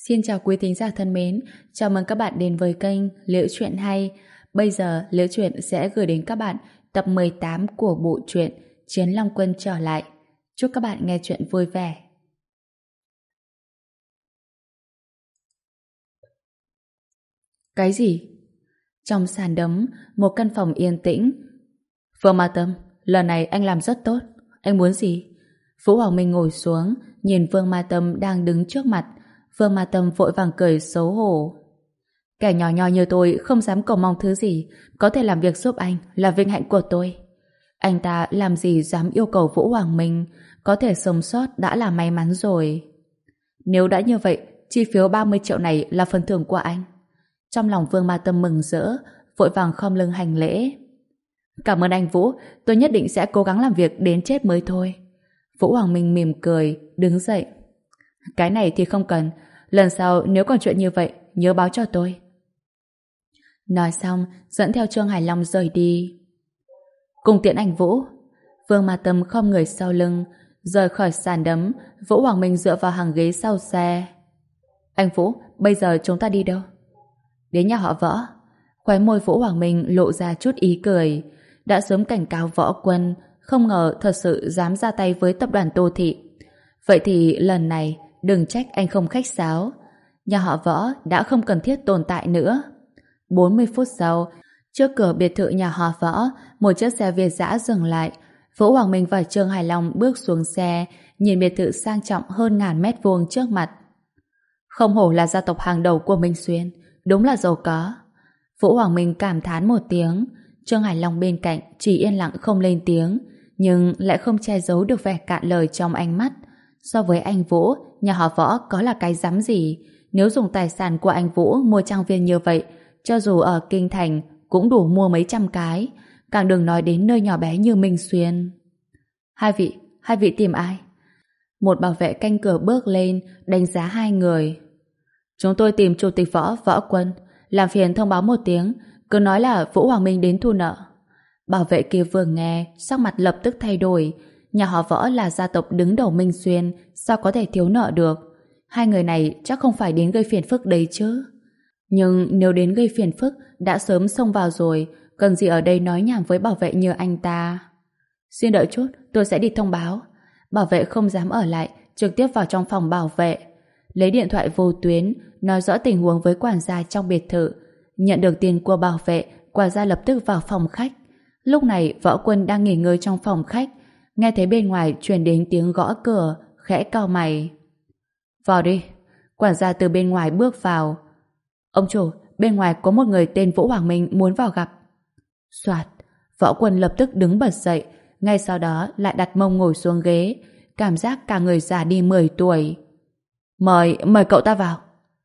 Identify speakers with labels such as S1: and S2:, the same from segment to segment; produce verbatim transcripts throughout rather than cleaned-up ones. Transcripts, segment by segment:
S1: Xin chào quý thính giả thân mến, chào mừng các bạn đến với kênh Liễu Chuyện Hay. Bây giờ Liễu Chuyện sẽ gửi đến các bạn tập mười tám của bộ truyện Chiến Long Quân trở lại. Chúc các bạn nghe chuyện vui vẻ. Cái gì? Trong sàn đấm, một căn phòng yên tĩnh. Phương Ma Tâm, lần này anh làm rất tốt. Anh muốn gì? Vũ Hoàng Minh ngồi xuống, nhìn Phương Ma Tâm đang đứng trước mặt. Phương Ma Tâm vội vàng cười xấu hổ. Kẻ nhỏ nhoi như tôi không dám cầu mong thứ gì, có thể làm việc giúp anh là vinh hạnh của tôi. Anh ta làm gì dám yêu cầu Vũ Hoàng Minh, có thể sống sót đã là may mắn rồi. Nếu đã như vậy, chi phiếu ba mươi triệu này là phần thưởng của anh. Trong lòng Vương Ma Tâm mừng rỡ, vội vàng khom lưng hành lễ. Cảm ơn anh Vũ, tôi nhất định sẽ cố gắng làm việc đến chết mới thôi. Vũ Hoàng Minh mỉm cười, đứng dậy. Cái này thì không cần, lần sau nếu còn chuyện như vậy, nhớ báo cho tôi. Nói xong, dẫn theo Trương Hải Long rời đi. Cùng tiễn anh Vũ. Vương Ma Tâm khom người sau lưng, rời khỏi sàn đấm. Vũ Hoàng Minh dựa vào hàng ghế sau xe. Anh Vũ, bây giờ chúng ta đi đâu? Đến nhà họ Võ. Khóe môi Vũ Hoàng Minh lộ ra chút ý cười. Đã sớm cảnh cáo Võ Quân, không ngờ thật sự dám ra tay với tập đoàn Tô Thị. Vậy thì lần này đừng trách anh không khách sáo. Nhà họ Võ đã không cần thiết tồn tại nữa. bốn mươi phút sau, trước cửa biệt thự nhà họ Võ, một chiếc xe Việt dã dừng lại. Vũ Hoàng Minh và Trương Hải Long bước xuống xe, nhìn biệt thự sang trọng hơn ngàn mét vuông trước mặt. Không hổ là gia tộc hàng đầu của Minh Xuyên, đúng là giàu có. Vũ Hoàng Minh cảm thán một tiếng. Trương Hải Long bên cạnh chỉ yên lặng không lên tiếng, nhưng lại không che giấu được vẻ cạn lời trong ánh mắt. So với anh Vũ, nhà họ Võ có là cái rắm gì? Nếu dùng tài sản của anh Vũ mua trang viên như vậy, cho dù ở Kinh Thành cũng đủ mua mấy trăm cái, càng đừng nói đến nơi nhỏ bé như Minh Xuyên. Hai vị, hai vị tìm ai? Một bảo vệ canh cửa bước lên, đánh giá hai người. Chúng tôi tìm Chủ tịch Võ, Võ Quân. Làm phiền thông báo một tiếng, cứ nói là Vũ Hoàng Minh đến thu nợ. Bảo vệ kia vừa nghe, sắc mặt lập tức thay đổi. Nhà họ Võ là gia tộc đứng đầu Minh Xuyên, sao có thể thiếu nợ được? Hai người này chắc không phải đến gây phiền phức đấy chứ. Nhưng nếu đến gây phiền phức, đã sớm xông vào rồi, cần gì ở đây nói nhảm với bảo vệ như anh ta. Xin đợi chút, tôi sẽ đi thông báo. Bảo vệ không dám ở lại, trực tiếp vào trong phòng bảo vệ. Lấy điện thoại vô tuyến, nói rõ tình huống với quản gia trong biệt thự. Nhận được tiền của bảo vệ, quản gia lập tức vào phòng khách. Lúc này Võ Quân đang nghỉ ngơi trong phòng khách, nghe thấy bên ngoài truyền đến tiếng gõ cửa, khẽ cau mày. Vào đi. Quản gia từ bên ngoài bước vào. Ông chủ, bên ngoài có một người tên Vũ Hoàng Minh muốn vào gặp. Soạt, Võ Quân lập tức đứng bật dậy, ngay sau đó lại đặt mông ngồi xuống ghế, cảm giác cả người già đi mười tuổi. Mời, mời cậu ta vào.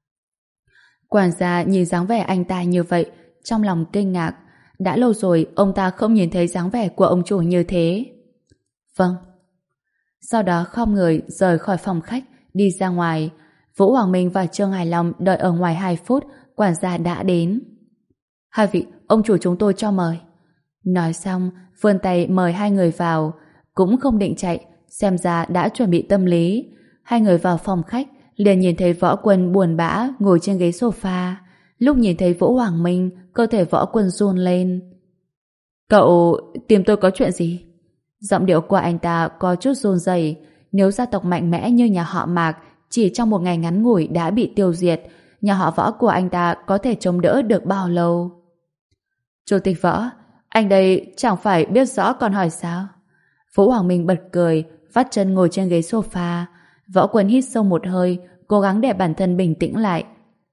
S1: Quản gia nhìn dáng vẻ anh ta như vậy, trong lòng kinh ngạc. Đã lâu rồi ông ta không nhìn thấy dáng vẻ của ông chủ như thế. Vâng. Sau đó khom người rời khỏi phòng khách, đi ra ngoài. Vũ Hoàng Minh và Trương Hải Long đợi ở ngoài hai phút, quản gia đã đến. Hai vị, ông chủ chúng tôi cho mời. Nói xong, vươn tay mời hai người vào. Cũng không định chạy, xem ra đã chuẩn bị tâm lý. Hai người vào phòng khách, liền nhìn thấy Võ Quân buồn bã ngồi trên ghế sofa. Lúc nhìn thấy Vũ Hoàng Minh, cơ thể Võ Quân run lên. Cậu tìm tôi có chuyện gì? Giọng điệu của anh ta có chút run rẩy. Nếu gia tộc mạnh mẽ như nhà họ Mạc chỉ trong một ngày ngắn ngủi đã bị tiêu diệt, nhà họ Võ của anh ta có thể chống đỡ được bao lâu? Chủ tịch Võ, anh đây chẳng phải biết rõ còn hỏi sao? Vũ Hoàng Minh bật cười, vắt chân ngồi trên ghế sofa. Võ Quân hít sâu một hơi, cố gắng để bản thân bình tĩnh lại.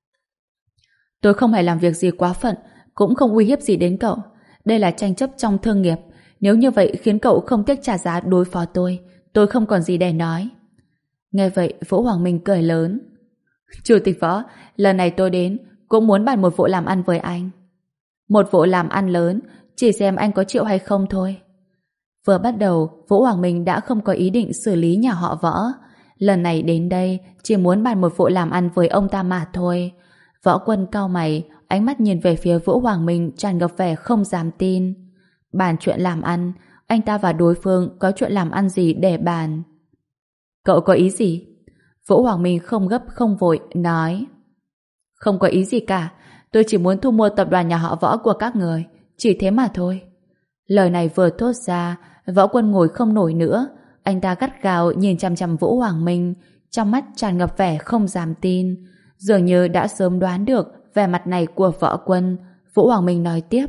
S1: Tôi không hề làm việc gì quá phận, cũng không uy hiếp gì đến cậu. Đây là tranh chấp trong thương nghiệp. Nếu như vậy khiến cậu không tiếc trả giá đối phó tôi, tôi không còn gì để nói. Nghe vậy, Vũ Hoàng Minh cười lớn. Chủ tịch Võ, lần này tôi đến cũng muốn bàn một vụ làm ăn với anh. Một vụ làm ăn lớn, chỉ xem anh có chịu hay không thôi. Vừa bắt đầu, Vũ Hoàng Minh đã không có ý định xử lý nhà họ Võ. Lần này đến đây, chỉ muốn bàn một vụ làm ăn với ông ta mà thôi. Võ Quân cau mày, ánh mắt nhìn về phía Vũ Hoàng Minh tràn ngập vẻ không dám tin. Bàn chuyện làm ăn, anh ta và đối phương có chuyện làm ăn gì để bàn? Cậu có ý gì? Vũ Hoàng Minh không gấp không vội, nói: Không có ý gì cả, tôi chỉ muốn thu mua tập đoàn nhà họ Võ của các người, chỉ thế mà thôi. Lời này vừa thốt ra, Võ Quân ngồi không nổi nữa, anh ta gắt gao nhìn chằm chằm Vũ Hoàng Minh, trong mắt tràn ngập vẻ không dám tin, dường như đã sớm đoán được vẻ mặt này của Võ Quân. Vũ Hoàng Minh nói tiếp: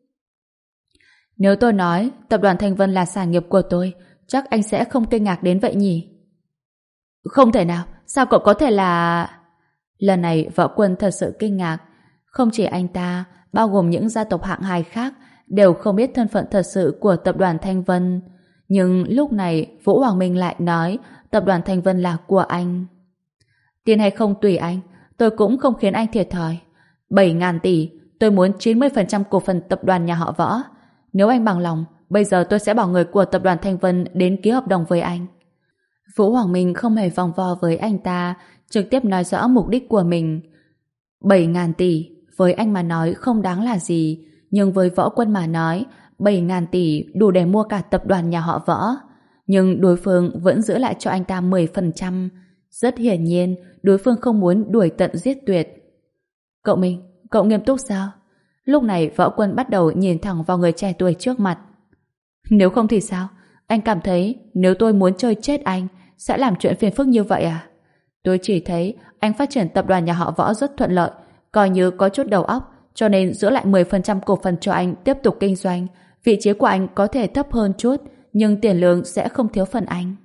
S1: Nếu tôi nói tập đoàn Thanh Vân là sản nghiệp của tôi, chắc anh sẽ không kinh ngạc đến vậy nhỉ? Không thể nào, sao cậu có thể là... Lần này Võ Quân thật sự kinh ngạc. Không chỉ anh ta, bao gồm những gia tộc hạng hai khác, đều không biết thân phận thật sự của tập đoàn Thanh Vân. Nhưng lúc này Vũ Hoàng Minh lại nói tập đoàn Thanh Vân là của anh. Tiền hay không tùy anh, tôi cũng không khiến anh thiệt thòi. Bảy ngàn tỷ, tôi muốn chín mươi phần trăm cổ phần tập đoàn nhà họ Võ. Nếu anh bằng lòng, bây giờ tôi sẽ bảo người của tập đoàn Thanh Vân đến ký hợp đồng với anh. Vũ Hoàng Minh không hề vòng vo với anh ta, trực tiếp nói rõ mục đích của mình. Bảy ngàn tỷ, với anh mà nói không đáng là gì, nhưng với Võ Quân mà nói, bảy ngàn tỷ đủ để mua cả tập đoàn nhà họ Võ. Nhưng đối phương vẫn giữ lại cho anh ta mười phần trăm. Rất hiển nhiên, đối phương không muốn đuổi tận giết tuyệt. Cậu Minh, cậu nghiêm túc sao? Lúc này Võ Quân bắt đầu nhìn thẳng vào người trẻ tuổi trước mặt. Nếu không thì sao? Anh cảm thấy nếu tôi muốn chơi chết anh, sẽ làm chuyện phiền phức như vậy à? Tôi chỉ thấy anh phát triển tập đoàn nhà họ Võ rất thuận lợi, coi như có chút đầu óc, cho nên giữ lại mười phần trăm cổ phần cho anh tiếp tục kinh doanh. Vị trí của anh có thể thấp hơn chút, nhưng tiền lương sẽ không thiếu phần anh.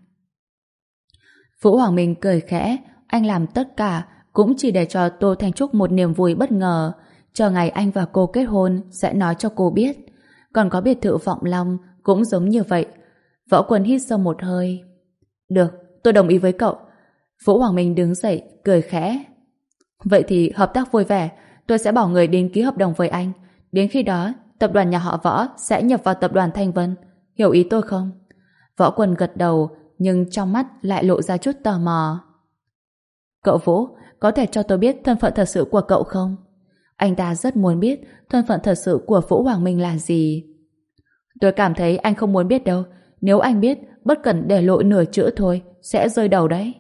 S1: Vũ Hoàng Minh cười khẽ, anh làm tất cả cũng chỉ để cho Tô Thanh Trúc một niềm vui bất ngờ. Chờ ngày anh và cô kết hôn sẽ nói cho cô biết. Còn có biệt thự Vọng Long cũng giống như vậy. Võ Quân hít sâu một hơi. Được, tôi đồng ý với cậu. Vũ Hoàng Minh đứng dậy, cười khẽ. Vậy thì hợp tác vui vẻ, tôi sẽ bảo người đến ký hợp đồng với anh. Đến khi đó, tập đoàn nhà họ Võ sẽ nhập vào tập đoàn Thanh Vân. Hiểu ý tôi không? Võ Quân gật đầu, nhưng trong mắt lại lộ ra chút tò mò. Cậu Vũ, có thể cho tôi biết thân phận thật sự của cậu không? Anh ta rất muốn biết thân phận thật sự của Vũ Hoàng Minh là gì. Tôi cảm thấy anh không muốn biết đâu. Nếu anh biết, bất cần để lộ nửa chữ thôi, sẽ rơi đầu đấy.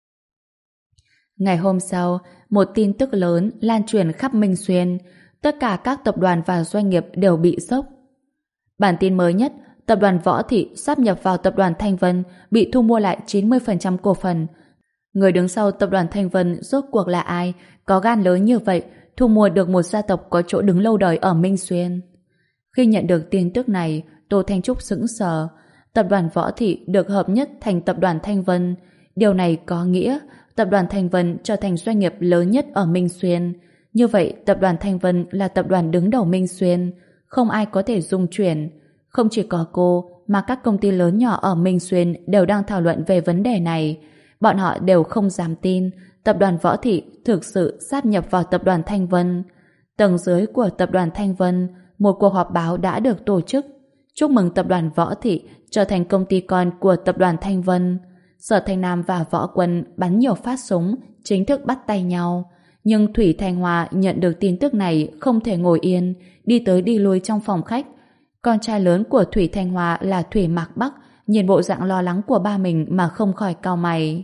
S1: Ngày hôm sau, một tin tức lớn lan truyền khắp Minh Xuyên. Tất cả các tập đoàn và doanh nghiệp đều bị sốc. Bản tin mới nhất, tập đoàn Võ Thị sáp nhập vào tập đoàn Thanh Vân, bị thu mua lại chín mươi phần trăm cổ phần. Người đứng sau tập đoàn Thanh Vân rốt cuộc là ai, có gan lớn như vậy, thu mua được một gia tộc có chỗ đứng lâu đời ở Minh Xuyên. Khi nhận được tin tức này, Tô Thanh Trúc sững sờ. Tập đoàn Võ Thị được hợp nhất thành tập đoàn Thanh Vân. Điều này có nghĩa tập đoàn Thanh Vân trở thành doanh nghiệp lớn nhất ở Minh Xuyên. Như vậy, tập đoàn Thanh Vân là tập đoàn đứng đầu Minh Xuyên. Không ai có thể dung chuyển. Không chỉ có cô, mà các công ty lớn nhỏ ở Minh Xuyên đều đang thảo luận về vấn đề này. Bọn họ đều không dám tin tập đoàn Võ Thị thực sự sáp nhập vào tập đoàn Thanh Vân. Tầng dưới của tập đoàn Thanh Vân, một cuộc họp báo đã được tổ chức chúc mừng tập đoàn Võ Thị trở thành công ty con của tập đoàn Thanh Vân. Sở Thanh Nam và Võ Quân bắn nhiều phát súng, chính thức bắt tay nhau. Nhưng Thủy Thanh Hoa nhận được tin tức này không thể ngồi yên, đi tới đi lui trong phòng khách. Con trai lớn của Thủy Thanh Hoa là Thủy Mạc Bắc, nhìn bộ dạng lo lắng của ba mình mà không khỏi cau mày.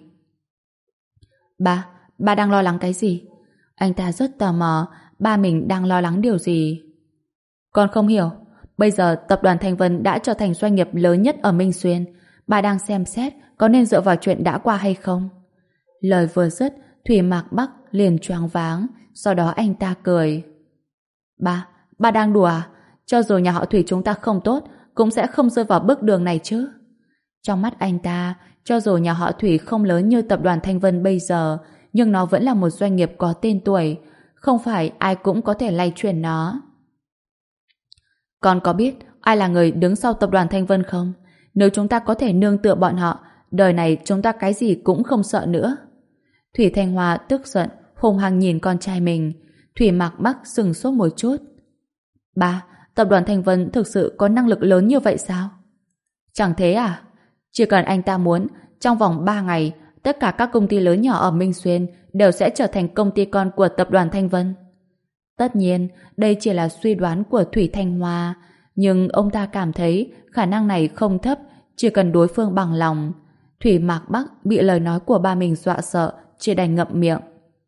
S1: Ba, ba đang lo lắng cái gì? Anh ta rất tò mò, ba mình đang lo lắng điều gì? Con không hiểu. Bây giờ tập đoàn Thanh Vân đã trở thành doanh nghiệp lớn nhất ở Minh Xuyên. Bà đang xem xét có nên dựa vào chuyện đã qua hay không? Lời vừa dứt, Thủy Mạc Bắc liền choáng váng, sau đó anh ta cười. Ba, ba đang đùa à? Cho dù nhà họ Thủy chúng ta không tốt, cũng sẽ không rơi vào bước đường này chứ. Trong mắt anh ta, cho dù nhà họ Thủy không lớn như tập đoàn Thanh Vân bây giờ, nhưng nó vẫn là một doanh nghiệp có tên tuổi. Không phải ai cũng có thể lay chuyển nó. Con có biết ai là người đứng sau tập đoàn Thanh Vân không? Nếu chúng ta có thể nương tựa bọn họ, đời này chúng ta cái gì cũng không sợ nữa. Thủy Thanh Hoa tức giận, hung hăng nhìn con trai mình. Thủy Mạc Bắc sừng sốt một chút. Ba, tập đoàn Thanh Vân thực sự có năng lực lớn như vậy sao? Chẳng thế à? Chỉ cần anh ta muốn, trong vòng ba ngày, tất cả các công ty lớn nhỏ ở Minh Xuyên đều sẽ trở thành công ty con của tập đoàn Thanh Vân. Tất nhiên, đây chỉ là suy đoán của Thủy Thanh Hoa, nhưng ông ta cảm thấy khả năng này không thấp, chỉ cần đối phương bằng lòng. Thủy Mạc Bắc bị lời nói của ba mình dọa sợ, chỉ đành ngậm miệng.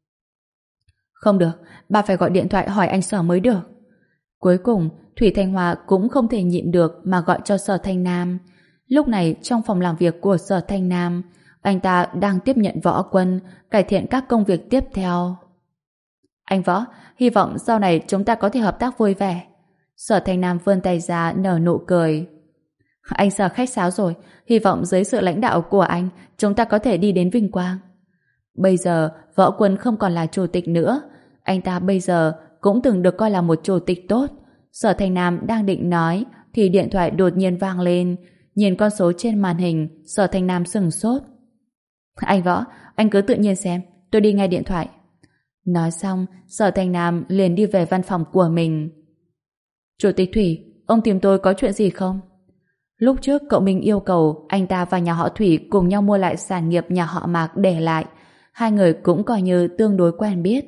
S1: Không được, bà phải gọi điện thoại hỏi anh Sở mới được. Cuối cùng, Thủy Thanh Hoa cũng không thể nhịn được mà gọi cho Sở Thanh Nam. Lúc này, trong phòng làm việc của Sở Thanh Nam, anh ta đang tiếp nhận Võ Quân, cải thiện các công việc tiếp theo. Anh Võ, hy vọng sau này chúng ta có thể hợp tác vui vẻ. Sở Thanh Nam vươn tay ra nở nụ cười. Anh Sở khách sáo rồi, hy vọng dưới sự lãnh đạo của anh, chúng ta có thể đi đến vinh quang. Bây giờ, Võ Quân không còn là chủ tịch nữa. Anh ta bây giờ cũng từng được coi là một chủ tịch tốt. Sở Thanh Nam đang định nói, thì điện thoại đột nhiên vang lên. Nhìn con số trên màn hình, Sở Thanh Nam sửng sốt. Anh Võ, anh cứ tự nhiên xem, tôi đi nghe điện thoại. Nói xong, Sở Thanh Nam liền đi về văn phòng của mình. Chủ tịch Thủy, ông tìm tôi có chuyện gì không? Lúc trước cậu Minh yêu cầu anh ta và nhà họ Thủy cùng nhau mua lại sản nghiệp nhà họ Mạc để lại. Hai người cũng coi như tương đối quen biết.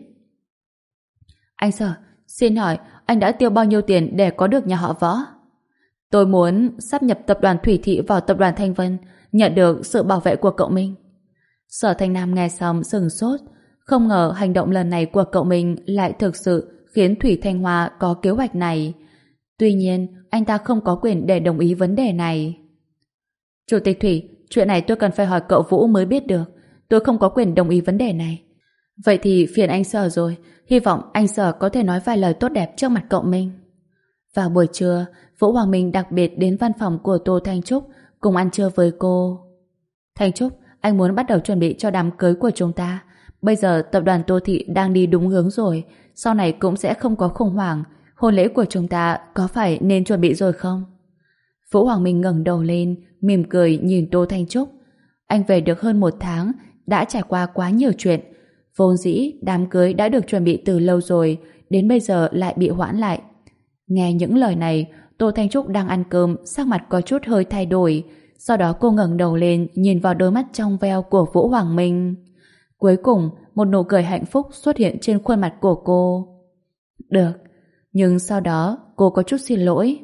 S1: Anh Sở, xin hỏi anh đã tiêu bao nhiêu tiền để có được nhà họ Võ? Tôi muốn sáp nhập tập đoàn Thủy Thị vào tập đoàn Thanh Vân, nhận được sự bảo vệ của cậu Minh. Sở Thanh Nam nghe xong sừng sốt. Không ngờ hành động lần này của cậu Minh lại thực sự khiến Thủy Thanh Hoa có kế hoạch này. Tuy nhiên, anh ta không có quyền để đồng ý vấn đề này. Chủ tịch Thủy, chuyện này tôi cần phải hỏi cậu Vũ mới biết được. Tôi không có quyền đồng ý vấn đề này. Vậy thì phiền anh Sở rồi. Hy vọng anh Sở có thể nói vài lời tốt đẹp trước mặt cậu Minh. Vào buổi trưa, Vũ Hoàng Minh đặc biệt đến văn phòng của Tô Thanh Trúc cùng ăn trưa với cô. Thanh Trúc, anh muốn bắt đầu chuẩn bị cho đám cưới của chúng ta. Bây giờ tập đoàn Tô Thị đang đi đúng hướng rồi. Sau này cũng sẽ không có khủng hoảng. Hôn lễ của chúng ta có phải nên chuẩn bị rồi không? Vũ Hoàng Minh ngẩng đầu lên, mỉm cười nhìn Tô Thanh Trúc. Anh về được hơn một tháng, đã trải qua quá nhiều chuyện. Vốn dĩ đám cưới đã được chuẩn bị từ lâu rồi, đến bây giờ lại bị hoãn lại. Nghe những lời này, Tô Thanh Trúc đang ăn cơm, sắc mặt có chút hơi thay đổi. Sau đó cô ngẩng đầu lên, nhìn vào đôi mắt trong veo của Vũ Hoàng Minh. Cuối cùng, một nụ cười hạnh phúc xuất hiện trên khuôn mặt của cô. Được, nhưng sau đó cô có chút xin lỗi.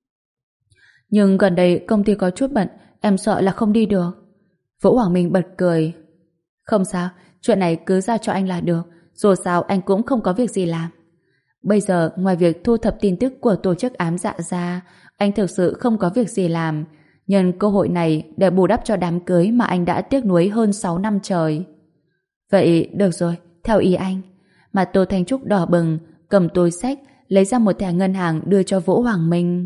S1: Nhưng gần đây công ty có chút bận, em sợ là không đi được. Vũ Hoàng Minh bật cười. Không sao, chuyện này cứ giao cho anh là được, dù sao anh cũng không có việc gì làm. Bây giờ ngoài việc thu thập tin tức của tổ chức ám dạ ra, anh thực sự không có việc gì làm. Nhân cơ hội này để bù đắp cho đám cưới mà anh đã tiếc nuối hơn sáu năm trời. Vậy được rồi, theo ý anh. Mà Tô Thanh Trúc đỏ bừng, cầm túi xách, lấy ra một thẻ ngân hàng đưa cho Vũ Hoàng Minh.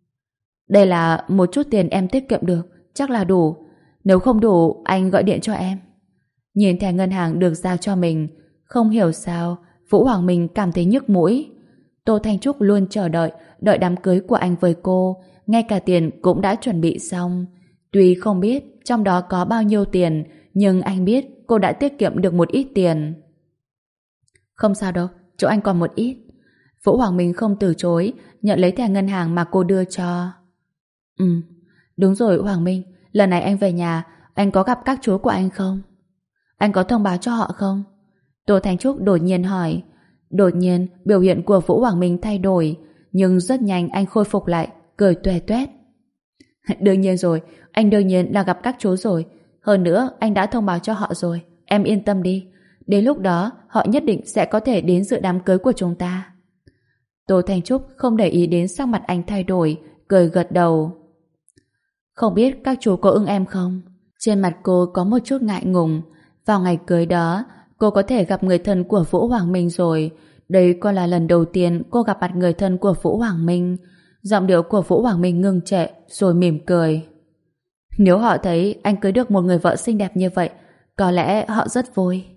S1: Đây là một chút tiền em tiết kiệm được, chắc là đủ. Nếu không đủ, anh gọi điện cho em. Nhìn thẻ ngân hàng được giao cho mình, không hiểu sao, Vũ Hoàng Minh cảm thấy nhức mũi. Tô Thanh Trúc luôn chờ đợi, đợi đám cưới của anh với cô, ngay cả tiền cũng đã chuẩn bị xong. Tuy không biết trong đó có bao nhiêu tiền, nhưng anh biết cô đã tiết kiệm được một ít tiền. Không sao đâu, chỗ anh còn một ít. Vũ Hoàng Minh không từ chối, nhận lấy thẻ ngân hàng mà cô đưa cho. Ừ, đúng rồi Hoàng Minh, lần này anh về nhà, anh có gặp các chú của anh không? Anh có thông báo cho họ không? Tô Thanh Trúc đột nhiên hỏi. Đột nhiên, biểu hiện của Vũ Hoàng Minh thay đổi, nhưng rất nhanh anh khôi phục lại, cười tuè tuét. Đương nhiên rồi, anh đương nhiên là gặp các chú rồi. Hơn nữa, anh đã thông báo cho họ rồi, em yên tâm đi. Đến lúc đó, họ nhất định sẽ có thể đến dự đám cưới của chúng ta. Tô Thanh Trúc không để ý đến sắc mặt anh thay đổi, cười gật đầu. Không biết các chú có ưng em không? Trên mặt cô có một chút ngại ngùng. Vào ngày cưới đó, cô có thể gặp người thân của Vũ Hoàng Minh rồi. Đây còn là lần đầu tiên cô gặp mặt người thân của Vũ Hoàng Minh. Giọng điệu của Vũ Hoàng Minh ngưng trệ, rồi mỉm cười. Nếu họ thấy anh cưới được một người vợ xinh đẹp như vậy, có lẽ họ rất vui.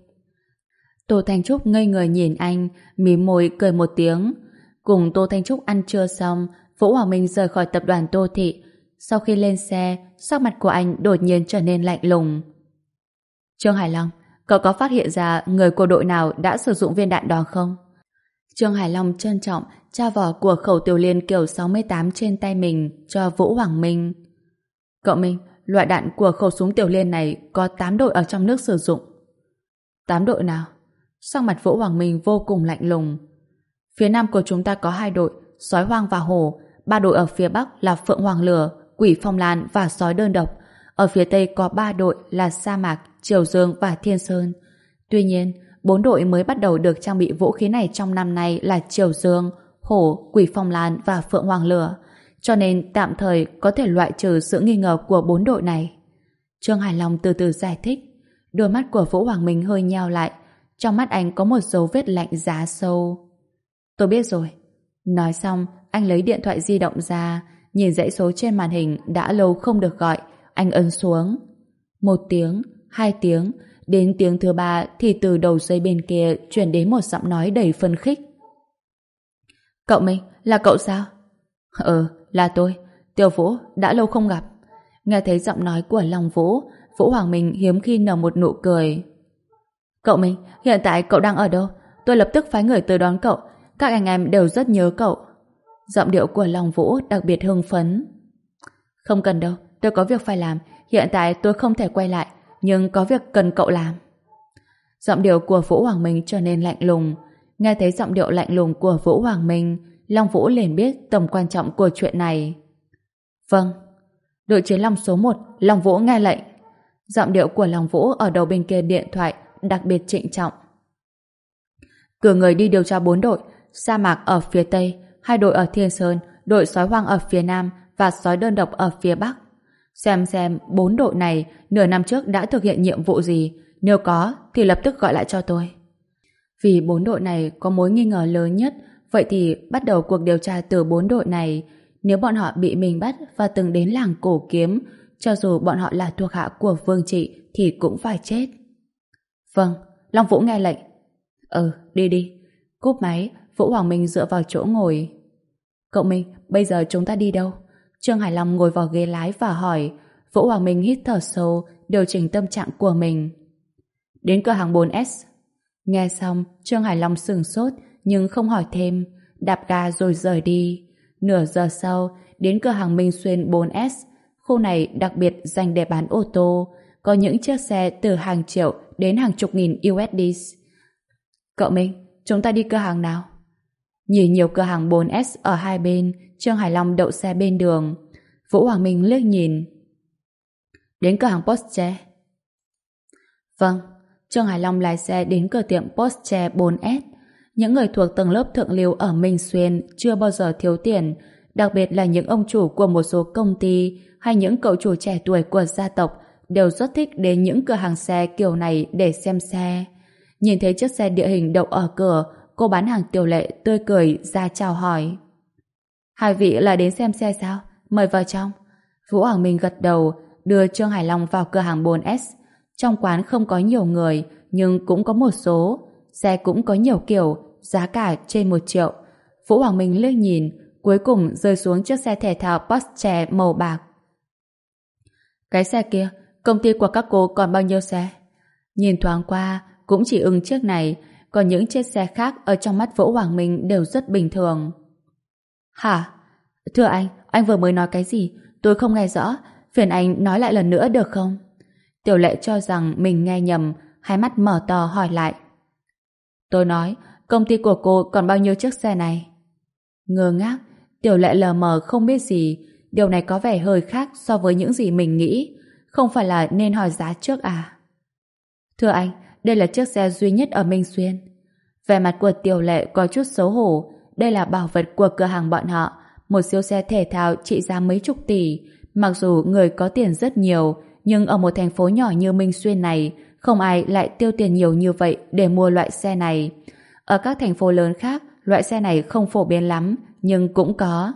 S1: Tô Thanh Trúc ngây người nhìn anh, mím môi cười một tiếng. Cùng Tô Thanh Trúc ăn trưa xong, Vũ Hoàng Minh rời khỏi tập đoàn Tô Thị. Sau khi lên xe, sắc mặt của anh đột nhiên trở nên lạnh lùng. Trương Hải Long, cậu có phát hiện ra người của đội nào đã sử dụng viên đạn đó không? Trương Hải Long trân trọng tra vỏ của khẩu tiểu liên kiểu sáu mươi tám trên tay mình cho Vũ Hoàng Minh. Cậu Minh, loại đạn của khẩu súng tiểu liên này có tám đội ở trong nước sử dụng. tám đội nào? Sắc mặt Vũ Hoàng Minh vô cùng lạnh lùng. Phía nam của chúng ta có hai đội, Sói Hoang và Hổ. Ba đội ở phía bắc là Phượng Hoàng Lửa, Quỷ Phong Lan và Sói Đơn Độc. Ở phía tây có ba đội là Sa Mạc, Triều Dương và Thiên Sơn. Tuy nhiên, bốn đội mới bắt đầu được trang bị vũ khí này trong năm nay là Triều Dương, Hổ, Quỷ Phong Lan và Phượng Hoàng Lửa, cho nên tạm thời có thể loại trừ sự nghi ngờ của bốn đội này. Trương Hải Long từ từ giải thích. Đôi mắt của Vũ Hoàng Minh hơi nheo lại, trong mắt anh có một dấu vết lạnh giá sâu. Tôi biết rồi. Nói xong, anh lấy điện thoại di động ra, nhìn dãy số trên màn hình đã lâu không được gọi, anh ấn xuống. Một tiếng, hai tiếng, đến tiếng thứ ba thì từ đầu dây bên kia truyền đến một giọng nói đầy phấn khích. Cậu Minh, là cậu sao? Ừ, là tôi. Tiêu Vũ, đã lâu không gặp. Nghe thấy giọng nói của Long Vũ, Vũ Hoàng Minh hiếm khi nở một nụ cười. Cậu Minh, hiện tại cậu đang ở đâu? Tôi lập tức phái người tới đón cậu. Các anh em đều rất nhớ cậu. Giọng điệu của Long Vũ đặc biệt hưng phấn. Không cần đâu, tôi có việc phải làm. Hiện tại tôi không thể quay lại, nhưng có việc cần cậu làm. Giọng điệu của Vũ Hoàng Minh trở nên lạnh lùng. Nghe thấy giọng điệu lạnh lùng của Vũ Hoàng Minh, Long Vũ liền biết tầm quan trọng của chuyện này. Vâng. Đội chiến Long số một, Long Vũ nghe lệnh. Giọng điệu của Long Vũ ở đầu bên kia điện thoại đặc biệt trịnh trọng. Cử người đi điều tra bốn đội, sa mạc ở phía Tây, hai đội ở Thiên Sơn, đội sói hoang ở phía Nam và sói đơn độc ở phía Bắc. Xem xem bốn đội này nửa năm trước đã thực hiện nhiệm vụ gì, nếu có thì lập tức gọi lại cho tôi. Vì bốn đội này có mối nghi ngờ lớn nhất, vậy thì bắt đầu cuộc điều tra từ bốn đội này. Nếu bọn họ bị mình bắt và từng đến làng cổ kiếm, cho dù bọn họ là thuộc hạ của Vương Trị thì cũng phải chết. Vâng, Long Vũ nghe lệnh. Ừ, đi đi. Cúp máy, Vũ Hoàng Minh dựa vào chỗ ngồi. Cậu Minh, bây giờ chúng ta đi đâu? Trương Hải Long ngồi vào ghế lái và hỏi. Vũ Hoàng Minh hít thở sâu, điều chỉnh tâm trạng của mình. Đến cửa hàng bốn S. Nghe xong, Trương Hải Long sửng sốt nhưng không hỏi thêm, đạp ga rồi rời đi. Nửa giờ sau, đến cửa hàng Minh Xuyên bốn S. Khu này đặc biệt dành để bán ô tô, có những chiếc xe từ hàng triệu đến hàng chục nghìn u ét đê. Cậu Minh, chúng ta đi cửa hàng nào? Nhìn nhiều cửa hàng bốn S ở hai bên, Trương Hải Long đậu xe bên đường. Vũ Hoàng Minh liếc nhìn. Đến cửa hàng Porsche. Vâng, Trương Hải Long lái xe đến cửa tiệm Porsche bốn S. Những người thuộc tầng lớp thượng lưu ở Minh Xuyên chưa bao giờ thiếu tiền, đặc biệt là những ông chủ của một số công ty hay những cậu chủ trẻ tuổi của gia tộc đều rất thích đến những cửa hàng xe kiểu này để xem xe. Nhìn thấy chiếc xe địa hình đậu ở cửa, cô bán hàng Tiểu Lệ tươi cười ra chào hỏi. Hai vị là đến xem xe sao? Mời vào trong. Vũ Hoàng Minh gật đầu, đưa Trương Hải Long vào cửa hàng bốn S. Trong quán không có nhiều người, nhưng cũng có một số. Xe cũng có nhiều kiểu, giá cả trên một triệu. Vũ Hoàng Minh liếc nhìn, cuối cùng rơi xuống chiếc xe thể thao Porsche màu bạc. Cái xe kia, công ty của các cô còn bao nhiêu xe? Nhìn thoáng qua, cũng chỉ ưng chiếc này, còn những chiếc xe khác ở trong mắt Vũ Hoàng Minh đều rất bình thường. Hả? Thưa anh, anh vừa mới nói cái gì? Tôi không nghe rõ, phiền anh nói lại lần nữa được không? Tiểu Lệ cho rằng mình nghe nhầm, hai mắt mở to hỏi lại. Tôi nói, công ty của cô còn bao nhiêu chiếc xe này? Ngơ ngác, Tiểu Lệ lờ mờ không biết gì, điều này có vẻ hơi khác so với những gì mình nghĩ. Không phải là nên hỏi giá trước à? Thưa anh, đây là chiếc xe duy nhất ở Minh Xuyên. Vẻ mặt của Tiểu Lệ có chút xấu hổ. Đây là bảo vật của cửa hàng bọn họ, một siêu xe thể thao trị giá mấy chục tỷ. Mặc dù người có tiền rất nhiều, nhưng ở một thành phố nhỏ như Minh Xuyên này, không ai lại tiêu tiền nhiều như vậy để mua loại xe này. Ở các thành phố lớn khác, loại xe này không phổ biến lắm, nhưng cũng có.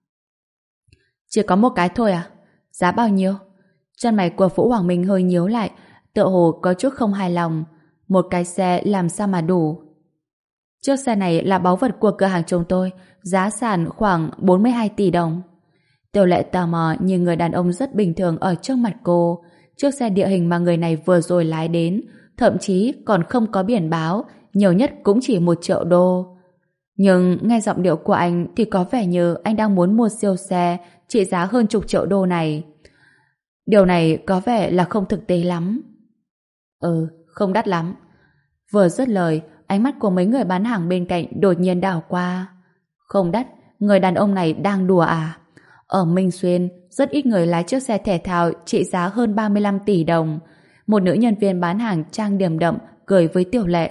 S1: Chỉ có một cái thôi à? Giá bao nhiêu? Chân mày của Vũ Hoàng Minh hơi nhíu lại, tựa hồ có chút không hài lòng. Một cái xe làm sao mà đủ? Chiếc xe này là báu vật của cửa hàng chúng tôi, giá sàn khoảng bốn mươi hai tỷ đồng. Tiểu Lệ tò mò nhìn người đàn ông rất bình thường ở trước mặt cô. Chiếc xe địa hình mà người này vừa rồi lái đến, thậm chí còn không có biển báo, nhiều nhất cũng chỉ một triệu đô. Nhưng nghe giọng điệu của anh thì có vẻ như anh đang muốn mua siêu xe trị giá hơn chục triệu đô này. Điều này có vẻ là không thực tế lắm. Ừ, không đắt lắm. Vừa dứt lời, ánh mắt của mấy người bán hàng bên cạnh đột nhiên đảo qua. Không đắt, người đàn ông này đang đùa à? Ở Minh Xuyên, rất ít người lái chiếc xe thể thao trị giá hơn ba mươi lăm tỷ đồng. Một nữ nhân viên bán hàng trang điểm đậm cười với Tiểu Lệ.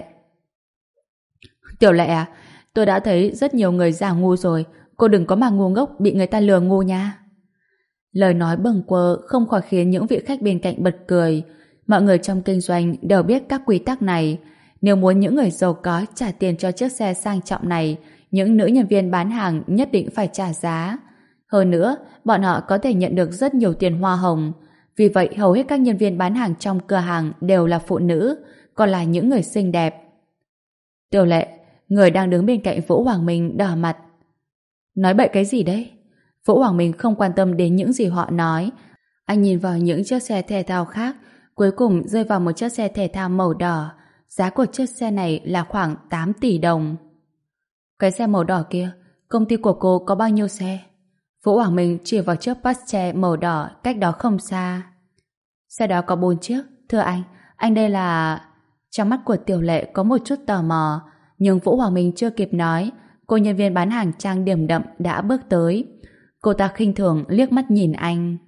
S1: Tiểu Lệ à, tôi đã thấy rất nhiều người giả ngu rồi, cô đừng có mà ngu ngốc bị người ta lừa ngu nha. Lời nói bâng quơ không khỏi khiến những vị khách bên cạnh bật cười. Mọi người trong kinh doanh đều biết các quy tắc này. Nếu muốn những người giàu có trả tiền cho chiếc xe sang trọng này, những nữ nhân viên bán hàng nhất định phải trả giá. Hơn nữa, bọn họ có thể nhận được rất nhiều tiền hoa hồng. Vì vậy, hầu hết các nhân viên bán hàng trong cửa hàng đều là phụ nữ, còn là những người xinh đẹp. Tiểu Lệ, người đang đứng bên cạnh Vũ Hoàng Minh đỏ mặt. Nói bậy cái gì đấy? Vũ Hoàng Minh không quan tâm đến những gì họ nói. Anh nhìn vào những chiếc xe thể thao khác, cuối cùng rơi vào một chiếc xe thể thao màu đỏ. Giá của chiếc xe này là khoảng tám tỷ đồng. Cái xe màu đỏ kia, công ty của cô có bao nhiêu xe? Vũ Hoàng Minh chỉ vào chiếc Porsche màu đỏ cách đó không xa. Xe đó có bốn chiếc. Thưa anh, anh đây là... Trong mắt của Tiểu Lệ có một chút tò mò, nhưng Vũ Hoàng Minh chưa kịp nói, cô nhân viên bán hàng trang điểm đậm đã bước tới. Cô ta khinh thường liếc mắt nhìn anh.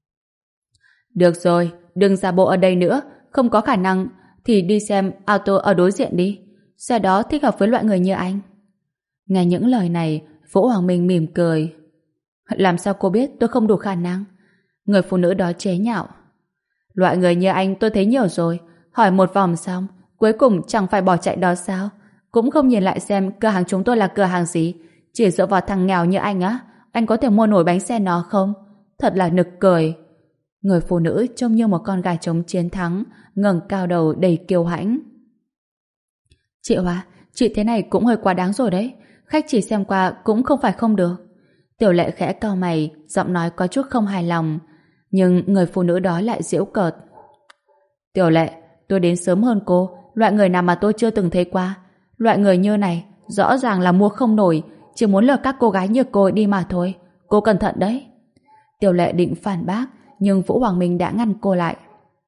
S1: Được rồi, đừng giả bộ ở đây nữa, không có khả năng thì đi xem auto ở đối diện đi. Xe đó thích hợp với loại người như anh. Nghe những lời này, Vũ Hoàng Minh mỉm cười. Làm sao cô biết tôi không đủ khả năng? Người phụ nữ đó chế nhạo. Loại người như anh tôi thấy nhiều rồi, hỏi một vòng xong, cuối cùng chẳng phải bỏ chạy đó sao? Cũng không nhìn lại xem cửa hàng chúng tôi là cửa hàng gì. Chỉ dựa vào thằng nghèo như anh á, anh có thể mua nổi bánh xe nó không? Thật là nực cười. Người phụ nữ trông như một con gà trống chiến thắng, ngẩng cao đầu đầy kiêu hãnh. Chị Hoa, chị thế này cũng hơi quá đáng rồi đấy. Khách chỉ xem qua cũng không phải không được. Tiểu Lệ khẽ cau mày, giọng nói có chút không hài lòng. Nhưng người phụ nữ đó lại giễu cợt. Tiểu Lệ, tôi đến sớm hơn cô, loại người nào mà tôi chưa từng thấy qua. Loại người như này, rõ ràng là mua không nổi, chỉ muốn lừa các cô gái như cô đi mà thôi. Cô cẩn thận đấy. Tiểu Lệ định phản bác, nhưng Vũ Hoàng Minh đã ngăn cô lại.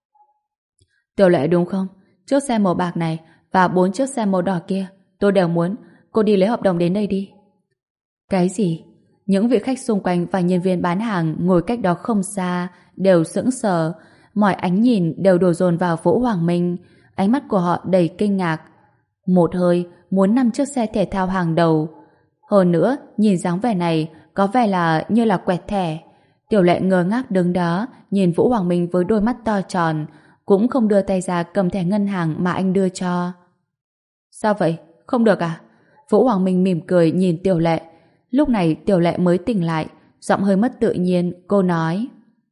S1: Tiểu Lệ đúng không? Chiếc xe màu bạc này và bốn chiếc xe màu đỏ kia, tôi đều muốn. Cô đi lấy hợp đồng đến đây đi. Cái gì? Những vị khách xung quanh và nhân viên bán hàng ngồi cách đó không xa đều sững sờ, mọi ánh nhìn đều đổ dồn vào Vũ Hoàng Minh, ánh mắt của họ đầy kinh ngạc. Một hơi muốn năm chiếc xe thể thao hàng đầu. Hơn nữa, nhìn dáng vẻ này có vẻ là như là quẹt thẻ. Tiểu Lệ ngơ ngác đứng đó, nhìn Vũ Hoàng Minh với đôi mắt to tròn, cũng không đưa tay ra cầm thẻ ngân hàng mà anh đưa cho. Sao vậy? Không được à? Vũ Hoàng Minh mỉm cười nhìn Tiểu Lệ. Lúc này Tiểu Lệ mới tỉnh lại, giọng hơi mất tự nhiên, cô nói.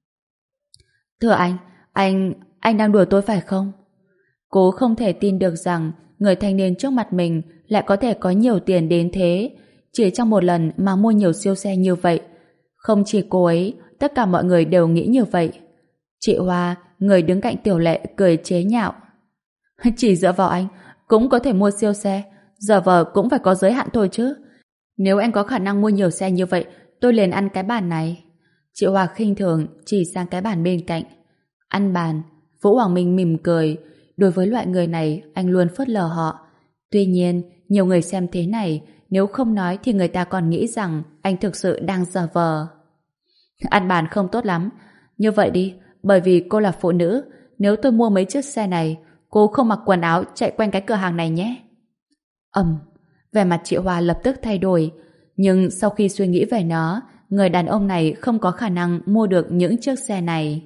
S1: Thưa anh, anh, anh đang đùa tôi phải không? Cô không thể tin được rằng người thanh niên trước mặt mình lại có thể có nhiều tiền đến thế, chỉ trong một lần mà mua nhiều siêu xe như vậy. Không chỉ cô ấy, tất cả mọi người đều nghĩ như vậy. Chị Hoa, người đứng cạnh Tiểu Lệ, cười chế nhạo. Chỉ dựa vào anh, cũng có thể mua siêu xe, giờ vờ cũng phải có giới hạn thôi chứ. Nếu anh có khả năng mua nhiều xe như vậy, tôi liền ăn cái bàn này. Chị Hoa khinh thường chỉ sang cái bàn bên cạnh. Ăn bàn. Vũ Hoàng Minh mỉm cười. Đối với loại người này, anh luôn phớt lờ họ. Tuy nhiên, nhiều người xem thế này, nếu không nói thì người ta còn nghĩ rằng anh thực sự đang giả vờ. Ăn bàn không tốt lắm. Như vậy đi, bởi vì cô là phụ nữ, nếu tôi mua mấy chiếc xe này, cô không mặc quần áo chạy quanh cái cửa hàng này nhé. Ầm. Vẻ mặt chị Hoa lập tức thay đổi, nhưng sau khi suy nghĩ về nó, người đàn ông này không có khả năng mua được những chiếc xe này.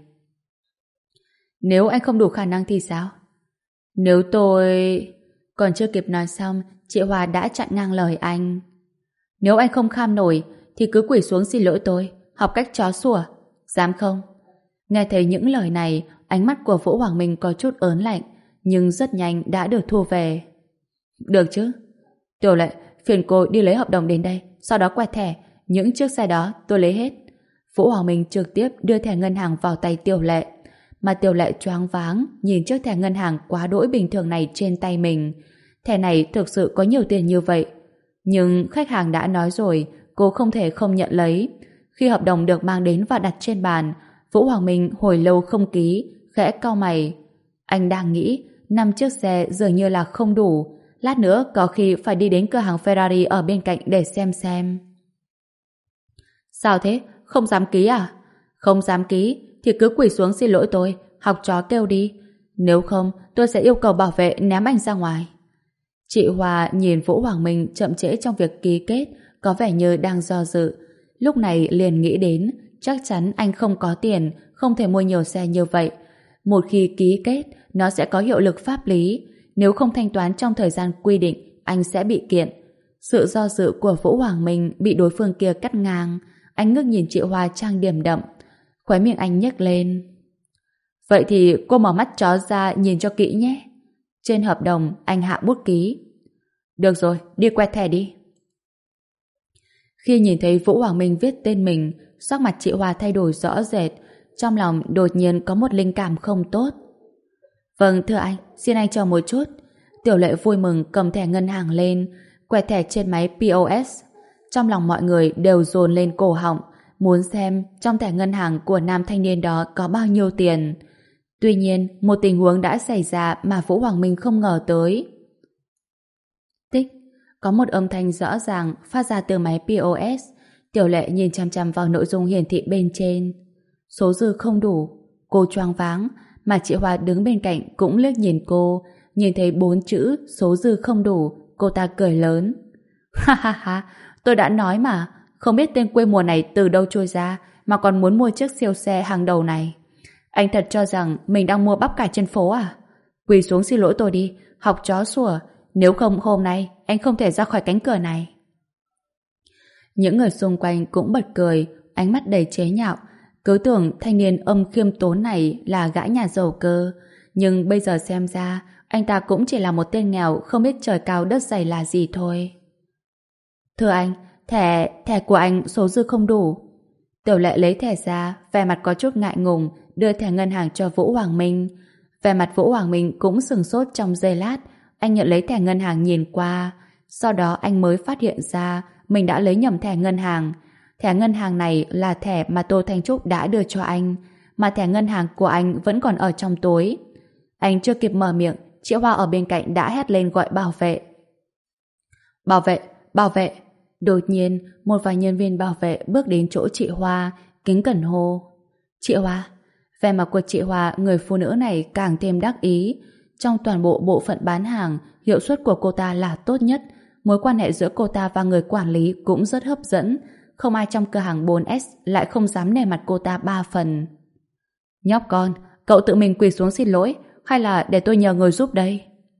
S1: Nếu anh không đủ khả năng thì sao? Nếu tôi... Còn chưa kịp nói xong, chị Hoa đã chặn ngang lời anh. Nếu anh không kham nổi, thì cứ quỳ xuống xin lỗi tôi, học cách chó sủa. Dám không? Nghe thấy những lời này, ánh mắt của Vũ Hoàng Minh có chút ớn lạnh, nhưng rất nhanh đã được thu về. Được chứ? Tiểu Lệ, phiền cô đi lấy hợp đồng đến đây, sau đó quẹt thẻ. Những chiếc xe đó tôi lấy hết. Vũ Hoàng Minh trực tiếp đưa thẻ ngân hàng vào tay Tiểu Lệ, mà Tiểu Lệ choáng váng nhìn chiếc thẻ ngân hàng quá đỗi bình thường này trên tay mình. Thẻ này thực sự có nhiều tiền như vậy, nhưng khách hàng đã nói rồi, cô không thể không nhận lấy. Khi hợp đồng được mang đến và đặt trên bàn, Vũ Hoàng Minh hồi lâu không ký, khẽ cau mày. Anh đang nghĩ năm chiếc xe dường như là không đủ, lát nữa có khi phải đi đến cửa hàng Ferrari ở bên cạnh để xem xem. Sao thế? Không dám ký à? Không dám ký thì cứ quỳ xuống xin lỗi tôi, học chó kêu đi. Nếu không, tôi sẽ yêu cầu bảo vệ ném anh ra ngoài. Chị Hoa nhìn Vũ Hoàng Minh chậm trễ trong việc ký kết, có vẻ như đang do dự. Lúc này liền nghĩ đến, chắc chắn anh không có tiền, không thể mua nhiều xe như vậy. Một khi ký kết, nó sẽ có hiệu lực pháp lý. Nếu không thanh toán trong thời gian quy định, anh sẽ bị kiện. Sự do dự của Vũ Hoàng Minh bị đối phương kia cắt ngang. Anh ngước nhìn chị Hoa trang điểm đậm. Khóe miệng anh nhếch lên. Vậy thì cô mở mắt chó ra nhìn cho kỹ nhé. Trên hợp đồng, anh hạ bút ký. Được rồi, đi quẹt thẻ đi. Khi nhìn thấy Vũ Hoàng Minh viết tên mình, sắc mặt chị Hoa thay đổi rõ rệt. Trong lòng đột nhiên có một linh cảm không tốt. Vâng, thưa anh, xin anh chờ một chút. Tiểu Lệ vui mừng cầm thẻ ngân hàng lên, quẹt thẻ trên máy pê ô ét. Trong lòng mọi người đều dồn lên cổ họng, muốn xem trong thẻ ngân hàng của nam thanh niên đó có bao nhiêu tiền. Tuy nhiên, một tình huống đã xảy ra mà Vũ Hoàng Minh không ngờ tới. Tích, có một âm thanh rõ ràng phát ra từ máy pê ô ét. Tiểu Lệ nhìn chăm chăm vào nội dung hiển thị bên trên. Số dư không đủ. Cô choáng váng, mà chị Hoa đứng bên cạnh cũng liếc nhìn cô. Nhìn thấy bốn chữ số dư không đủ, cô ta cười lớn. Ha ha ha, tôi đã nói mà, không biết tên quê mùa này từ đâu trôi ra mà còn muốn mua chiếc siêu xe hàng đầu này. Anh thật cho rằng mình đang mua bắp cải trên phố à? Quỳ xuống xin lỗi tôi đi, học chó sủa. Nếu không hôm nay anh không thể ra khỏi cánh cửa này. Những người xung quanh cũng bật cười, ánh mắt đầy chế nhạo. Cứ tưởng thanh niên âm khiêm tốn này là gã nhà giàu cơ, nhưng bây giờ xem ra anh ta cũng chỉ là một tên nghèo không biết trời cao đất dày là gì thôi. Thưa anh, thẻ thẻ của anh số dư không đủ. Tiểu Lệ lấy thẻ ra, vẻ mặt có chút ngại ngùng, đưa thẻ ngân hàng cho Vũ Hoàng Minh. Vẻ mặt Vũ Hoàng Minh cũng sừng sốt trong giây lát. Anh nhận lấy thẻ ngân hàng nhìn qua, sau đó anh mới phát hiện ra mình đã lấy nhầm thẻ ngân hàng. Thẻ ngân hàng này là thẻ mà Tô Thanh Trúc đã đưa cho anh, mà thẻ ngân hàng của anh vẫn còn ở trong túi. Anh chưa kịp mở miệng, chị Hoa ở bên cạnh đã hét lên gọi bảo vệ. Bảo vệ, bảo vệ. Đột nhiên, một vài nhân viên bảo vệ bước đến chỗ chị Hoa, kính cẩn hô. Chị Hoa. Vẻ mặt của chị Hoa, người phụ nữ này càng thêm đắc ý. Trong toàn bộ bộ phận bán hàng, hiệu suất của cô ta là tốt nhất. Mối quan hệ giữa cô ta và người quản lý cũng rất hấp dẫn. Không ai trong cửa hàng bốn ét lại không dám nể mặt cô ta ba phần. Nhóc con, cậu tự mình quỳ xuống xin lỗi, hay là để tôi nhờ người giúp đây?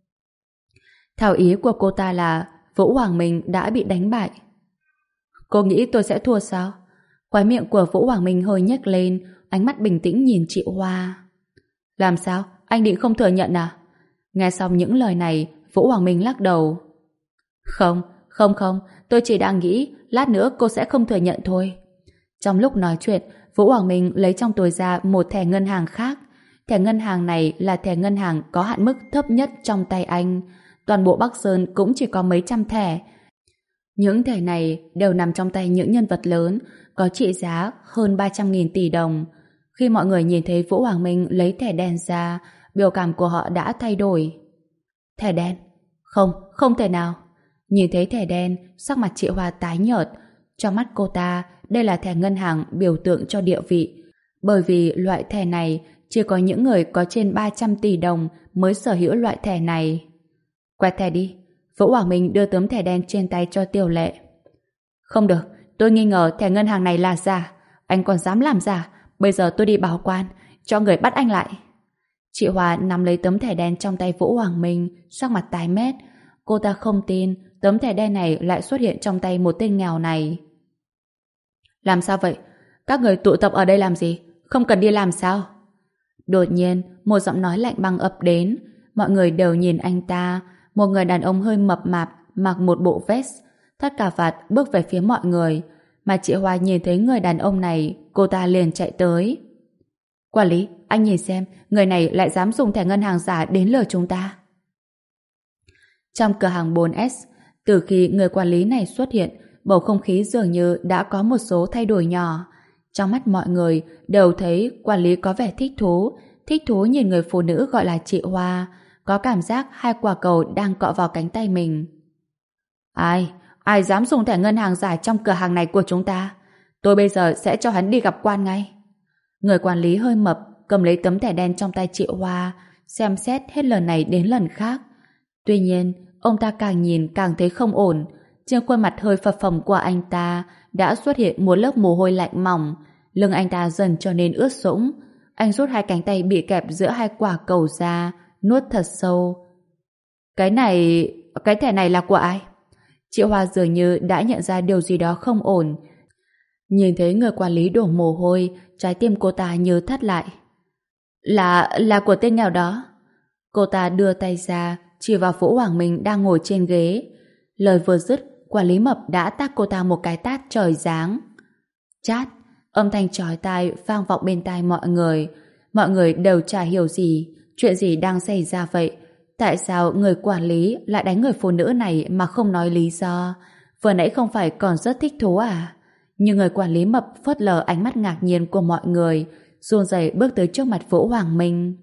S1: Theo ý của cô ta là Vũ Hoàng Minh đã bị đánh bại. Cô nghĩ tôi sẽ thua sao? Khóe miệng của Vũ Hoàng Minh hơi nhếch lên, ánh mắt bình tĩnh nhìn chị Hoa. Làm sao? Anh định không thừa nhận à? Nghe xong những lời này, Vũ Hoàng Minh lắc đầu. Không, không không, tôi chỉ đang nghĩ lát nữa cô sẽ không thừa nhận thôi. Trong lúc nói chuyện, Vũ Hoàng Minh lấy trong túi ra một thẻ ngân hàng khác. Thẻ ngân hàng này là thẻ ngân hàng có hạn mức thấp nhất trong tay anh. Toàn bộ Bắc Sơn cũng chỉ có mấy trăm thẻ. Những thẻ này đều nằm trong tay những nhân vật lớn, có trị giá hơn ba trăm nghìn tỷ đồng. Khi mọi người nhìn thấy Vũ Hoàng Minh lấy thẻ đen ra, biểu cảm của họ đã thay đổi. Thẻ đen? Không, không thể nào. Nhìn thấy thẻ đen, sắc mặt chị Hoa tái nhợt. Trong mắt cô ta, đây là thẻ ngân hàng biểu tượng cho địa vị. Bởi vì loại thẻ này chỉ có những người có trên ba trăm tỷ đồng mới sở hữu loại thẻ này. Quẹt thẻ đi. Vũ Hoàng Minh đưa tấm thẻ đen trên tay cho Tiểu Lệ. Không được, tôi nghi ngờ thẻ ngân hàng này là giả. Anh còn dám làm giả? Bây giờ tôi đi báo quan, cho người bắt anh lại. Chị Hoa nắm lấy tấm thẻ đen trong tay Vũ Hoàng Minh, sắc mặt tái mét. Cô ta không tin tấm thẻ đen này lại xuất hiện trong tay một tên nghèo này. Làm sao vậy? Các người tụ tập ở đây làm gì? Không cần đi làm sao? Đột nhiên, một giọng nói lạnh băng ập đến. Mọi người đều nhìn anh ta. Một người đàn ông hơi mập mạp, mặc một bộ vest, thắt cà vạt bước về phía mọi người. Mà chị Hoa nhìn thấy người đàn ông này, cô ta liền chạy tới. Quản lý, anh nhìn xem, người này lại dám dùng thẻ ngân hàng giả đến lừa chúng ta. Trong cửa hàng bốn ét, từ khi người quản lý này xuất hiện, bầu không khí dường như đã có một số thay đổi nhỏ. Trong mắt mọi người đều thấy quản lý có vẻ thích thú, thích thú nhìn người phụ nữ gọi là chị Hoa, có cảm giác hai quả cầu đang cọ vào cánh tay mình. Ai? Ai dám dùng thẻ ngân hàng giả trong cửa hàng này của chúng ta? Tôi bây giờ sẽ cho hắn đi gặp quan ngay. Người quản lý hơi mập cầm lấy tấm thẻ đen trong tay chị Hoa, xem xét hết lần này đến lần khác. Tuy nhiên, ông ta càng nhìn càng thấy không ổn. Trên khuôn mặt hơi phập phồng của anh ta đã xuất hiện một lớp mồ hôi lạnh mỏng. Lưng anh ta dần trở nên ướt sũng. Anh rút hai cánh tay bị kẹp giữa hai quả cầu ra, nuốt thật sâu. Cái này... cái thẻ này là của ai? Chị Hoa dường như đã nhận ra điều gì đó không ổn. Nhìn thấy người quản lý đổ mồ hôi, trái tim cô ta như thắt lại. Là... là của tên nghèo đó. Cô ta đưa tay ra, chỉ vào Vũ Hoàng Minh đang ngồi trên ghế. Lời vừa dứt, quản lý Mập đã tát cô ta một cái tát trời giáng. Chát, âm thanh chói tai vang vọng bên tai mọi người. Mọi người đều chả hiểu gì, chuyện gì đang xảy ra vậy. Tại sao người quản lý lại đánh người phụ nữ này mà không nói lý do? Vừa nãy không phải còn rất thích thú à? Nhưng người quản lý Mập phớt lờ ánh mắt ngạc nhiên của mọi người, run rẩy bước tới trước mặt Vũ Hoàng Minh.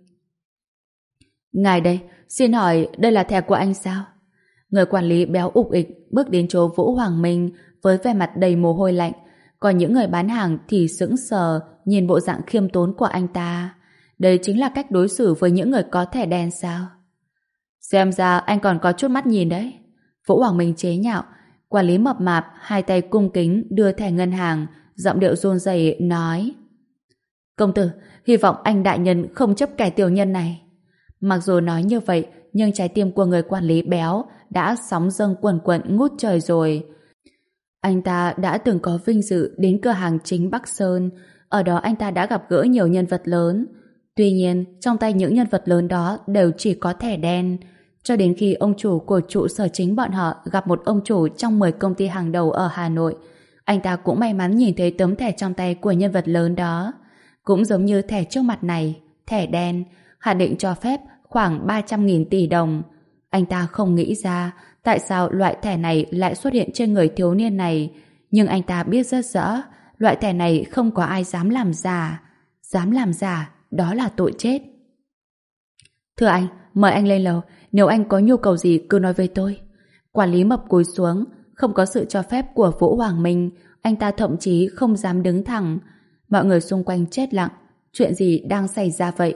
S1: Ngài đây, xin hỏi đây là thẻ của anh sao? Người quản lý béo ục ịch bước đến chỗ Vũ Hoàng Minh với vẻ mặt đầy mồ hôi lạnh, còn những người bán hàng thì sững sờ nhìn bộ dạng khiêm tốn của anh ta. Đây chính là cách đối xử với những người có thẻ đen sao? Xem ra anh còn có chút mắt nhìn đấy. Vũ Hoàng Minh chế nhạo. Quản lý mập mạp hai tay cung kính đưa thẻ ngân hàng, giọng điệu run rẩy nói: Công tử, hy vọng anh đại nhân không chấp kẻ tiểu nhân này. Mặc dù nói như vậy, nhưng trái tim của người quản lý béo đã sóng dâng quần quận ngút trời rồi. Anh ta đã từng có vinh dự đến cửa hàng chính Bắc Sơn. Ở đó anh ta đã gặp gỡ nhiều nhân vật lớn. Tuy nhiên, trong tay những nhân vật lớn đó đều chỉ có thẻ đen. Cho đến khi ông chủ của trụ sở chính bọn họ gặp một ông chủ trong mười công ty hàng đầu ở Hà Nội, anh ta cũng may mắn nhìn thấy tấm thẻ trong tay của nhân vật lớn đó. Cũng giống như thẻ trước mặt này, thẻ đen, hạn định cho phép khoảng ba trăm nghìn tỷ đồng. Anh ta không nghĩ ra tại sao loại thẻ này lại xuất hiện trên người thiếu niên này. Nhưng anh ta biết rất rõ, loại thẻ này không có ai dám làm giả. Dám làm giả, đó là tội chết. Thưa anh, mời anh lên lầu. Nếu anh có nhu cầu gì cứ nói với tôi. Quản lý mập cúi xuống. Không có sự cho phép của Vũ Hoàng Minh, anh ta thậm chí không dám đứng thẳng. Mọi người xung quanh chết lặng. Chuyện gì đang xảy ra vậy?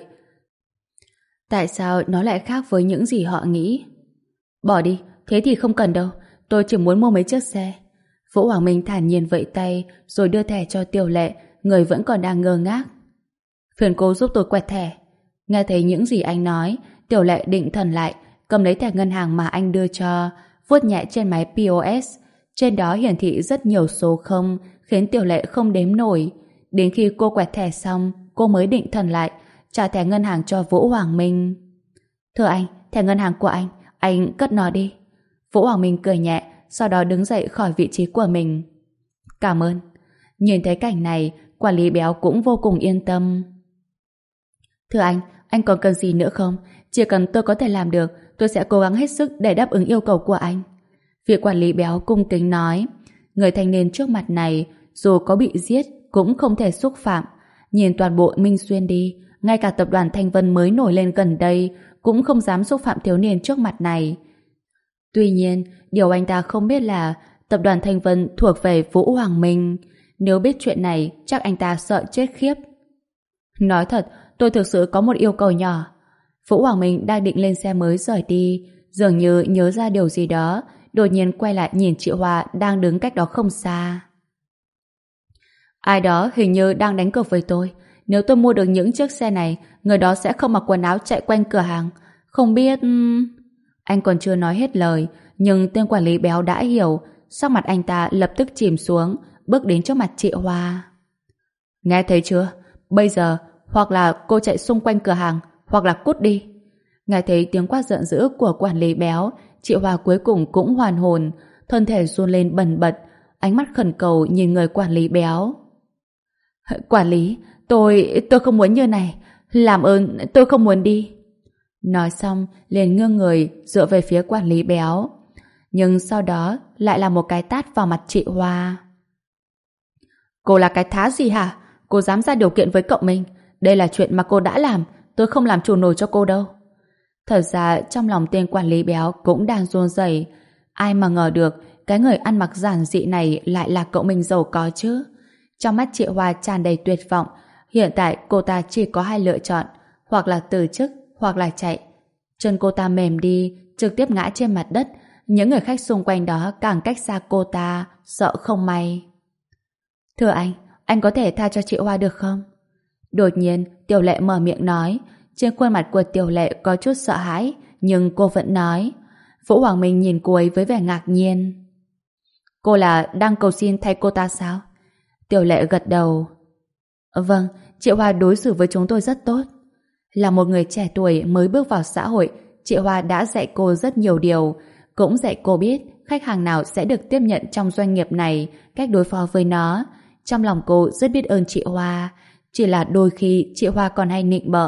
S1: Tại sao nó lại khác với những gì họ nghĩ? Bỏ đi, thế thì không cần đâu. Tôi chỉ muốn mua mấy chiếc xe. Vũ Hoàng Minh thản nhiên vẫy tay rồi đưa thẻ cho Tiểu Lệ, người vẫn còn đang ngơ ngác. Phiền cô giúp tôi quẹt thẻ. Nghe thấy những gì anh nói, Tiểu Lệ định thần lại, cầm lấy thẻ ngân hàng mà anh đưa cho, vuốt nhẹ trên máy pê ô ét. Trên đó hiển thị rất nhiều số không, khiến Tiểu Lệ không đếm nổi. Đến khi cô quẹt thẻ xong, cô mới định thần lại, trả thẻ ngân hàng cho Vũ Hoàng Minh. Thưa anh, thẻ ngân hàng của anh, anh cất nó đi. Vũ Hoàng Minh cười nhẹ, sau đó đứng dậy khỏi vị trí của mình. Cảm ơn. Nhìn thấy cảnh này, quản lý béo cũng vô cùng yên tâm. Thưa anh, anh còn cần gì nữa không? Chỉ cần tôi có thể làm được, tôi sẽ cố gắng hết sức để đáp ứng yêu cầu của anh. Vị quản lý béo cung kính nói. Người thanh niên trước mặt này, dù có bị giết, cũng không thể xúc phạm. Nhìn toàn bộ Minh Xuyên đi, ngay cả tập đoàn Thanh Vân mới nổi lên gần đây cũng không dám xúc phạm thiếu niên trước mặt này. Tuy nhiên, điều anh ta không biết là tập đoàn Thanh Vân thuộc về Vũ Hoàng Minh. Nếu biết chuyện này, chắc anh ta sợ chết khiếp. Nói thật, tôi thực sự có một yêu cầu nhỏ. Vũ Hoàng Minh đang định lên xe mới rời đi, dường như nhớ ra điều gì đó, đột nhiên quay lại nhìn chị Hoa đang đứng cách đó không xa. Ai đó hình như đang đánh cược với tôi. Nếu tôi mua được những chiếc xe này, người đó sẽ không mặc quần áo chạy quanh cửa hàng. Không biết... Anh còn chưa nói hết lời, nhưng tên quản lý béo đã hiểu. Sắc mặt anh ta lập tức chìm xuống, bước đến trước mặt chị Hoa. Nghe thấy chưa? Bây giờ, hoặc là cô chạy xung quanh cửa hàng, hoặc là cút đi. Nghe thấy tiếng quát giận dữ của quản lý béo, chị Hoa cuối cùng cũng hoàn hồn, thân thể run lên bần bật, ánh mắt khẩn cầu nhìn người quản lý béo. Quản lý, tôi, tôi không muốn như này. Làm ơn, tôi không muốn đi. Nói xong, liền nghiêng người dựa về phía quản lý béo. Nhưng sau đó lại là một cái tát vào mặt chị Hoa. Cô là cái thá gì hả? Cô dám ra điều kiện với cậu mình. Đây là chuyện mà cô đã làm, tôi không làm chủ nổi cho cô đâu. Thật ra trong lòng tên quản lý béo cũng đang run rẩy. Ai mà ngờ được cái người ăn mặc giản dị này lại là cậu mình giàu có chứ. Trong mắt chị Hoa tràn đầy tuyệt vọng. Hiện tại cô ta chỉ có hai lựa chọn, hoặc là từ chức, hoặc là chạy. Chân cô ta mềm đi, trực tiếp ngã trên mặt đất. Những người khách xung quanh đó càng cách xa cô ta, sợ không may. Thưa anh, anh có thể tha cho chị Hoa được không? Đột nhiên, Tiểu Lệ mở miệng nói. Trên khuôn mặt của Tiểu Lệ có chút sợ hãi, nhưng cô vẫn nói. Vũ Hoàng Minh nhìn cô ấy với vẻ ngạc nhiên. Cô là đang cầu xin thay cô ta sao? Tiểu Lệ gật đầu. Vâng, chị Hoa đối xử với chúng tôi rất tốt. Là một người trẻ tuổi mới bước vào xã hội, chị Hoa đã dạy cô rất nhiều điều, cũng dạy cô biết khách hàng nào sẽ được tiếp nhận trong doanh nghiệp này, cách đối phó với nó. Trong lòng cô rất biết ơn chị Hoa, chỉ là đôi khi chị Hoa còn hay nịnh bợ.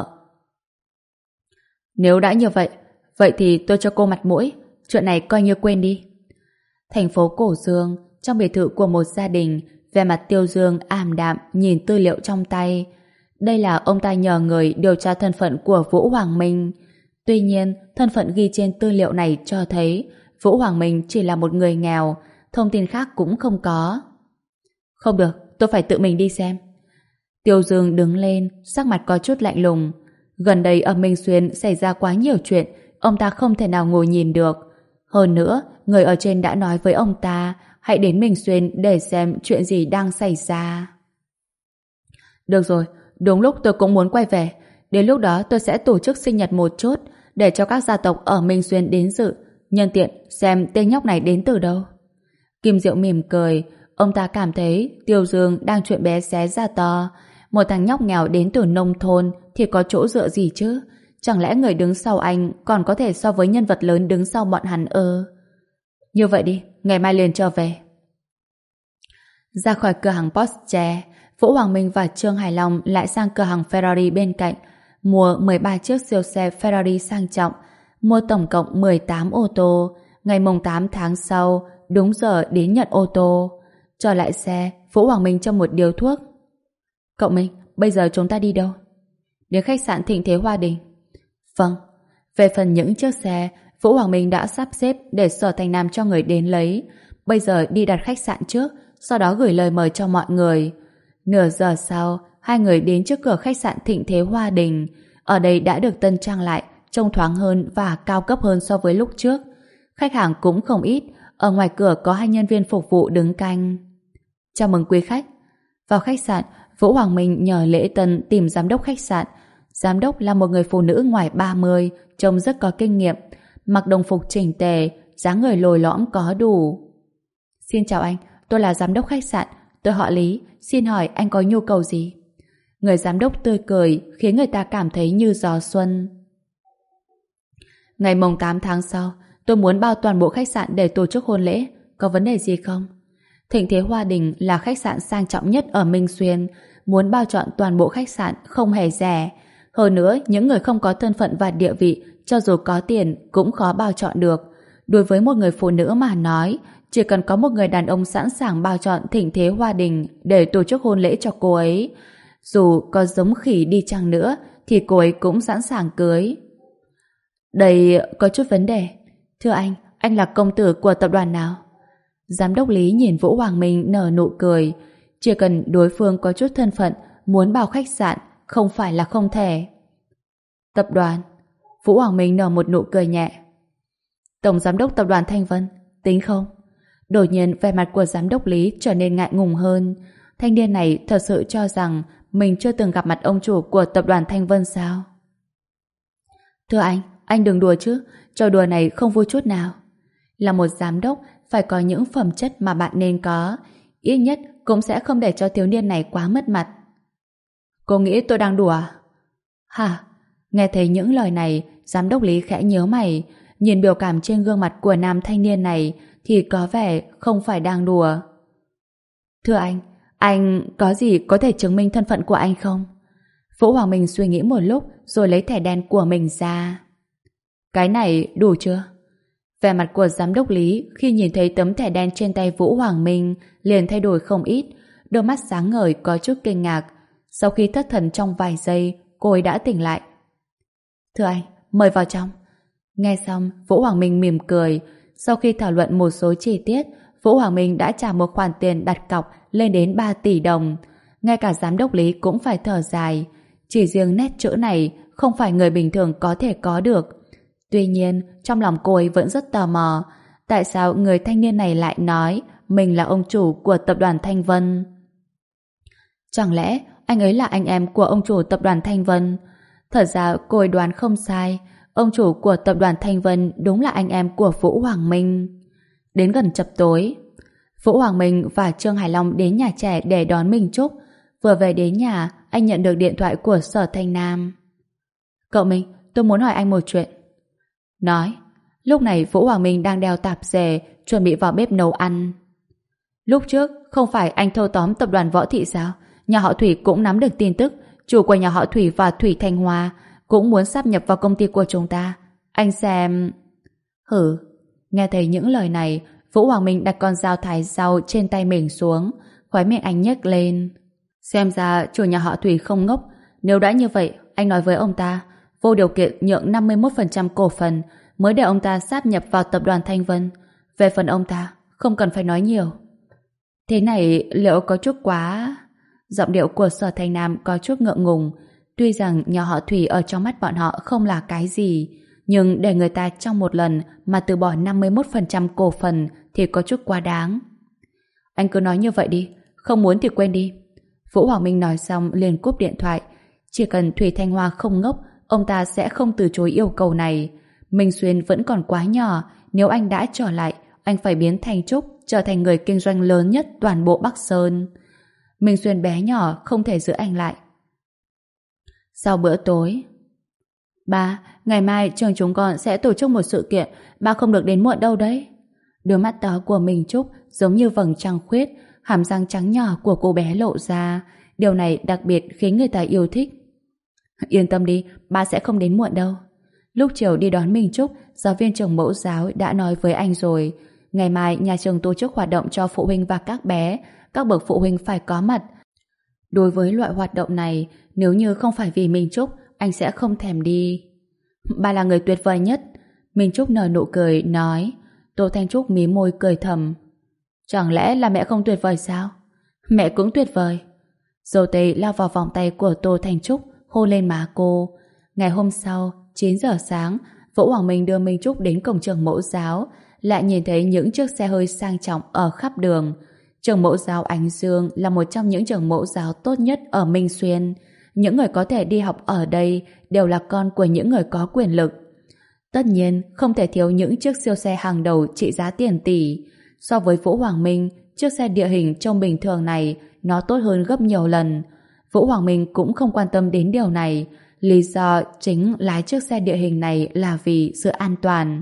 S1: Nếu đã như vậy, vậy thì tôi cho cô mặt mũi, chuyện này coi như quên đi. Thành phố Cổ Dương, trong biệt thự của một gia đình, vẻ mặt Tiêu Dương ảm đạm nhìn tư liệu trong tay. Đây là ông ta nhờ người điều tra thân phận của Vũ Hoàng Minh. Tuy nhiên, thân phận ghi trên tư liệu này cho thấy Vũ Hoàng Minh chỉ là một người nghèo, thông tin khác cũng không có. Không được, tôi phải tự mình đi xem. Tiêu Dương đứng lên, sắc mặt có chút lạnh lùng. Gần đây ở Minh Xuyên xảy ra quá nhiều chuyện, ông ta không thể nào ngồi nhìn được. Hơn nữa, người ở trên đã nói với ông ta hãy đến Minh Xuyên để xem chuyện gì đang xảy ra. Được rồi, đúng lúc tôi cũng muốn quay về. Đến lúc đó tôi sẽ tổ chức sinh nhật một chút để cho các gia tộc ở Minh Xuyên đến dự, nhân tiện xem tên nhóc này đến từ đâu. Kim Diệu mỉm cười, ông ta cảm thấy Tiêu Dương đang chuyện bé xé ra to. Một thằng nhóc nghèo đến từ nông thôn thì có chỗ dựa gì chứ? Chẳng lẽ người đứng sau anh còn có thể so với nhân vật lớn đứng sau bọn hắn ư? Như vậy đi, ngày mai liền trở về. Ra khỏi cửa hàng Porsche, Vũ Hoàng Minh và Trương Hải Long lại sang cửa hàng Ferrari bên cạnh, mua mười ba chiếc siêu xe Ferrari sang trọng, mua tổng cộng mười tám ô tô. Ngày mùng tám tháng sau, đúng giờ đến nhận ô tô. Trở lại xe, Vũ Hoàng Minh châm một điếu thuốc. Cậu Minh, bây giờ chúng ta đi đâu? Đến khách sạn Thịnh Thế Hoa Đình. Vâng. Về phần những chiếc xe, Vũ Hoàng Minh đã sắp xếp để Sở Thành Nam cho người đến lấy. Bây giờ đi đặt khách sạn trước, sau đó gửi lời mời cho mọi người. Nửa giờ sau, hai người đến trước cửa khách sạn Thịnh Thế Hoa Đình. Ở đây đã được tân trang lại, trông thoáng hơn và cao cấp hơn so với lúc trước. Khách hàng cũng không ít, ở ngoài cửa có hai nhân viên phục vụ đứng canh. Chào mừng quý khách. Vào khách sạn, Vũ Hoàng Minh nhờ Lễ Tân tìm giám đốc khách sạn. Giám đốc là một người phụ nữ ngoài ba mươi, trông rất có kinh nghiệm, mặc đồng phục chỉnh tề, dáng người lồi lõm có đủ. Xin chào anh, tôi là giám đốc khách sạn, tôi họ Lý, xin hỏi anh có nhu cầu gì? Người giám đốc tươi cười khiến người ta cảm thấy như gió xuân. Ngày mùng tám tháng sau, tôi muốn bao toàn bộ khách sạn để tổ chức hôn lễ, có vấn đề gì không? Thịnh Thế Hoa Đình là khách sạn sang trọng nhất ở Minh Xuyên, muốn bao trọn toàn bộ khách sạn không hề rẻ. Hơn nữa, những người không có thân phận và địa vị, cho dù có tiền cũng khó bao trọn được. Đối với một người phụ nữ mà nói, chỉ cần có một người đàn ông sẵn sàng bao trọn Thịnh Thế Hoa Đình để tổ chức hôn lễ cho cô ấy. Dù có giống khỉ đi chăng nữa, thì cô ấy cũng sẵn sàng cưới. Đây có chút vấn đề. Thưa anh, anh là công tử của tập đoàn nào? Giám đốc Lý nhìn Vũ Hoàng Minh nở nụ cười. Chỉ cần đối phương có chút thân phận, muốn bao khách sạn, không phải là không thể. Tập đoàn. Vũ Hoàng Minh nở một nụ cười nhẹ. Tổng giám đốc tập đoàn Thanh Vân, tính không? Đột nhiên vẻ mặt của giám đốc Lý trở nên ngại ngùng hơn. Thanh niên này thật sự cho rằng mình chưa từng gặp mặt ông chủ của tập đoàn Thanh Vân sao? Thưa anh, anh đừng đùa chứ, trò đùa này không vui chút nào. Là một giám đốc phải có những phẩm chất mà bạn nên có, ít nhất cũng sẽ không để cho thiếu niên này quá mất mặt. Cô nghĩ tôi đang đùa à? Hả? Nghe thấy những lời này, giám đốc Lý khẽ nhớ mày, nhìn biểu cảm trên gương mặt của nam thanh niên này thì có vẻ không phải đang đùa. Thưa anh, anh có gì có thể chứng minh thân phận của anh không? Vũ Hoàng Minh suy nghĩ một lúc rồi lấy thẻ đen của mình ra. Cái này đủ chưa? Vẻ mặt của giám đốc Lý khi nhìn thấy tấm thẻ đen trên tay Vũ Hoàng Minh liền thay đổi không ít, đôi mắt sáng ngời có chút kinh ngạc. Sau khi thất thần trong vài giây, cô ấy đã tỉnh lại. Thưa anh, mời vào trong. Nghe xong, Vũ Hoàng Minh mỉm cười. Sau khi thảo luận một số chi tiết, Vũ Hoàng Minh đã trả một khoản tiền đặt cọc lên đến ba tỷ đồng. Ngay cả giám đốc Lý cũng phải thở dài. Chỉ riêng nét chữ này không phải người bình thường có thể có được. Tuy nhiên, trong lòng cô ấy vẫn rất tò mò, tại sao người thanh niên này lại nói mình là ông chủ của tập đoàn Thanh Vân? Chẳng lẽ anh ấy là anh em của ông chủ tập đoàn Thanh Vân? Thật ra cô ấy đoán không sai, ông chủ của tập đoàn Thanh Vân đúng là anh em của Vũ Hoàng Minh. Đến gần chập tối, Vũ Hoàng Minh và Trương Hải Long đến nhà trẻ để đón Minh Trúc. Vừa về đến nhà, anh nhận được điện thoại của Sở Thanh Nam. Cậu Minh, tôi muốn hỏi anh một chuyện. Nói. Lúc này Vũ Hoàng Minh đang đeo tạp dề, chuẩn bị vào bếp nấu ăn. Lúc trước, không phải anh thâu tóm tập đoàn Võ Thị sao? Nhà họ Thủy cũng nắm được tin tức, chủ của nhà họ Thủy và Thủy Thanh Hoa cũng muốn sáp nhập vào công ty của chúng ta. Anh xem... Hử. Nghe thấy những lời này, Vũ Hoàng Minh đặt con dao thái rau trên tay mình xuống, khóe miệng anh nhếch lên. Xem ra chủ nhà họ Thủy không ngốc. Nếu đã như vậy, anh nói với ông ta vô điều kiện nhượng năm mươi mốt phần trăm cổ phần mới để ông ta sáp nhập vào tập đoàn Thanh Vân. Về phần ông ta, không cần phải nói nhiều. Thế này liệu có chút quá... Giọng điệu của Sở Thanh Nam có chút ngượng ngùng. Tuy rằng nhà họ Thủy ở trong mắt bọn họ không là cái gì, nhưng để người ta trong một lần mà từ bỏ năm mươi mốt phần trăm cổ phần thì có chút quá đáng. Anh cứ nói như vậy đi, không muốn thì quên đi. Vũ Hoàng Minh nói xong liền cúp điện thoại. Chỉ cần Thủy Thanh Hoa không ngốc, ông ta sẽ không từ chối yêu cầu này. Minh Xuyên vẫn còn quá nhỏ, nếu anh đã trở lại, anh phải biến Thanh Trúc trở thành người kinh doanh lớn nhất toàn bộ Bắc Sơn. Minh Xuyên bé nhỏ không thể giữ anh lại. Sau bữa tối, ba, ngày mai trường chúng con sẽ tổ chức một sự kiện, ba không được đến muộn đâu đấy. Đôi mắt to của Minh Trúc giống như vầng trăng khuyết, hàm răng trắng nhỏ của cô bé lộ ra. Điều này đặc biệt khiến người ta yêu thích. Yên tâm đi, ba sẽ không đến muộn đâu. Lúc chiều đi đón Minh Trúc, giáo viên trường mẫu giáo đã nói với anh rồi. Ngày mai nhà trường tổ chức hoạt động cho phụ huynh và các bé, các bậc phụ huynh phải có mặt. Đối với loại hoạt động này, nếu như không phải vì Minh Trúc, anh sẽ không thèm đi. Ba là người tuyệt vời nhất. Minh Trúc nở nụ cười, nói. Tô Thanh Trúc mí môi cười thầm. Chẳng lẽ là mẹ không tuyệt vời sao? Mẹ cũng tuyệt vời. Dâu tây lao vào vòng tay của Tô Thanh Trúc, hôn lên má cô. Ngày hôm sau, chín giờ sáng, Vũ Hoàng Minh đưa Minh Trúc đến cổng trường mẫu giáo, lại nhìn thấy những chiếc xe hơi sang trọng ở khắp đường. Trường mẫu giáo Ánh Dương là một trong những trường mẫu giáo tốt nhất ở Minh Xuyên. Những người có thể đi học ở đây đều là con của những người có quyền lực. Tất nhiên, không thể thiếu những chiếc siêu xe hàng đầu trị giá tiền tỷ. So với Vũ Hoàng Minh, chiếc xe địa hình trông bình thường này nó tốt hơn gấp nhiều lần. Vũ Hoàng Minh cũng không quan tâm đến điều này. Lý do chính lái chiếc xe địa hình này là vì sự an toàn.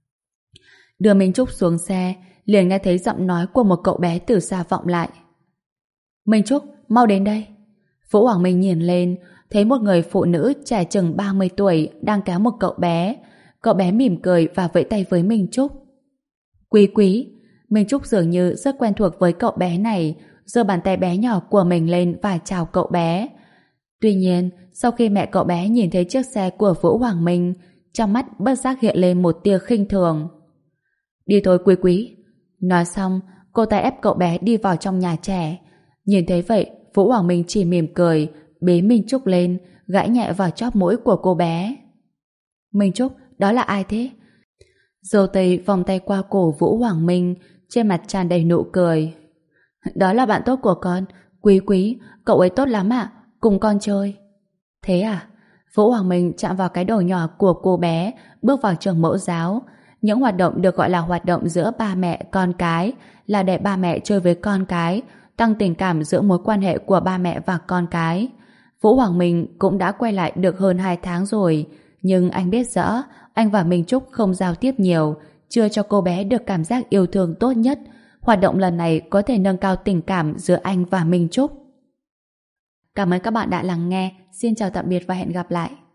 S1: Đưa Minh Trúc xuống xe, liền nghe thấy giọng nói của một cậu bé từ xa vọng lại. Minh Trúc, mau đến đây. Vũ Hoàng Minh nhìn lên, thấy một người phụ nữ trẻ chừng ba mươi tuổi đang kéo một cậu bé. Cậu bé mỉm cười và vẫy tay với Minh Trúc. Quý quý. Minh Trúc dường như rất quen thuộc với cậu bé này, giơ bàn tay bé nhỏ của mình lên và chào cậu bé. Tuy nhiên, sau khi mẹ cậu bé nhìn thấy chiếc xe của Vũ Hoàng Minh, trong mắt bất giác hiện lên một tia khinh thường. Đi thôi quý quý. Nói xong, cô ta ép cậu bé đi vào trong nhà trẻ. Nhìn thấy vậy, Vũ Hoàng Minh chỉ mỉm cười, bế Minh Trúc lên, gãi nhẹ vào chóp mũi của cô bé. Minh Trúc, đó là ai thế? Dâu tây vòng tay qua cổ Vũ Hoàng Minh, trên mặt tràn đầy nụ cười. Đó là bạn tốt của con, Quý quý, cậu ấy tốt lắm ạ, cùng con chơi. Thế à? Vũ Hoàng Minh chạm vào cái đầu nhỏ của cô bé, bước vào trường mẫu giáo. Những hoạt động được gọi là hoạt động giữa ba mẹ con cái, là để ba mẹ chơi với con cái, tăng tình cảm giữa mối quan hệ của ba mẹ và con cái. Vũ Hoàng Minh cũng đã quay lại được hơn hai tháng rồi, nhưng anh biết rõ anh và Minh Trúc không giao tiếp nhiều, chưa cho cô bé được cảm giác yêu thương tốt nhất. Hoạt động lần này có thể nâng cao tình cảm giữa anh và Minh Trúc. Cảm ơn các bạn đã lắng nghe. Xin chào tạm biệt và hẹn gặp lại.